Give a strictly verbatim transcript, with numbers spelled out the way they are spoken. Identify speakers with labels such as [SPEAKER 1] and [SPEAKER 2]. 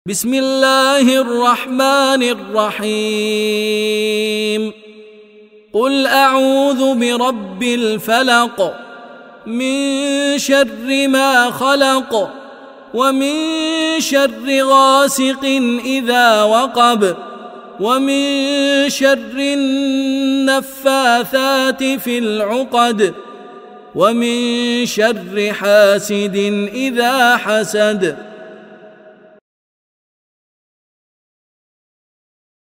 [SPEAKER 1] بسم الله الرحمن الرحيم قل أعوذ برب الفلق من شر ما خلق ومن شر غاسق إذا وقب ومن شر النفاثات في العقد ومن شر حاسد إذا حسد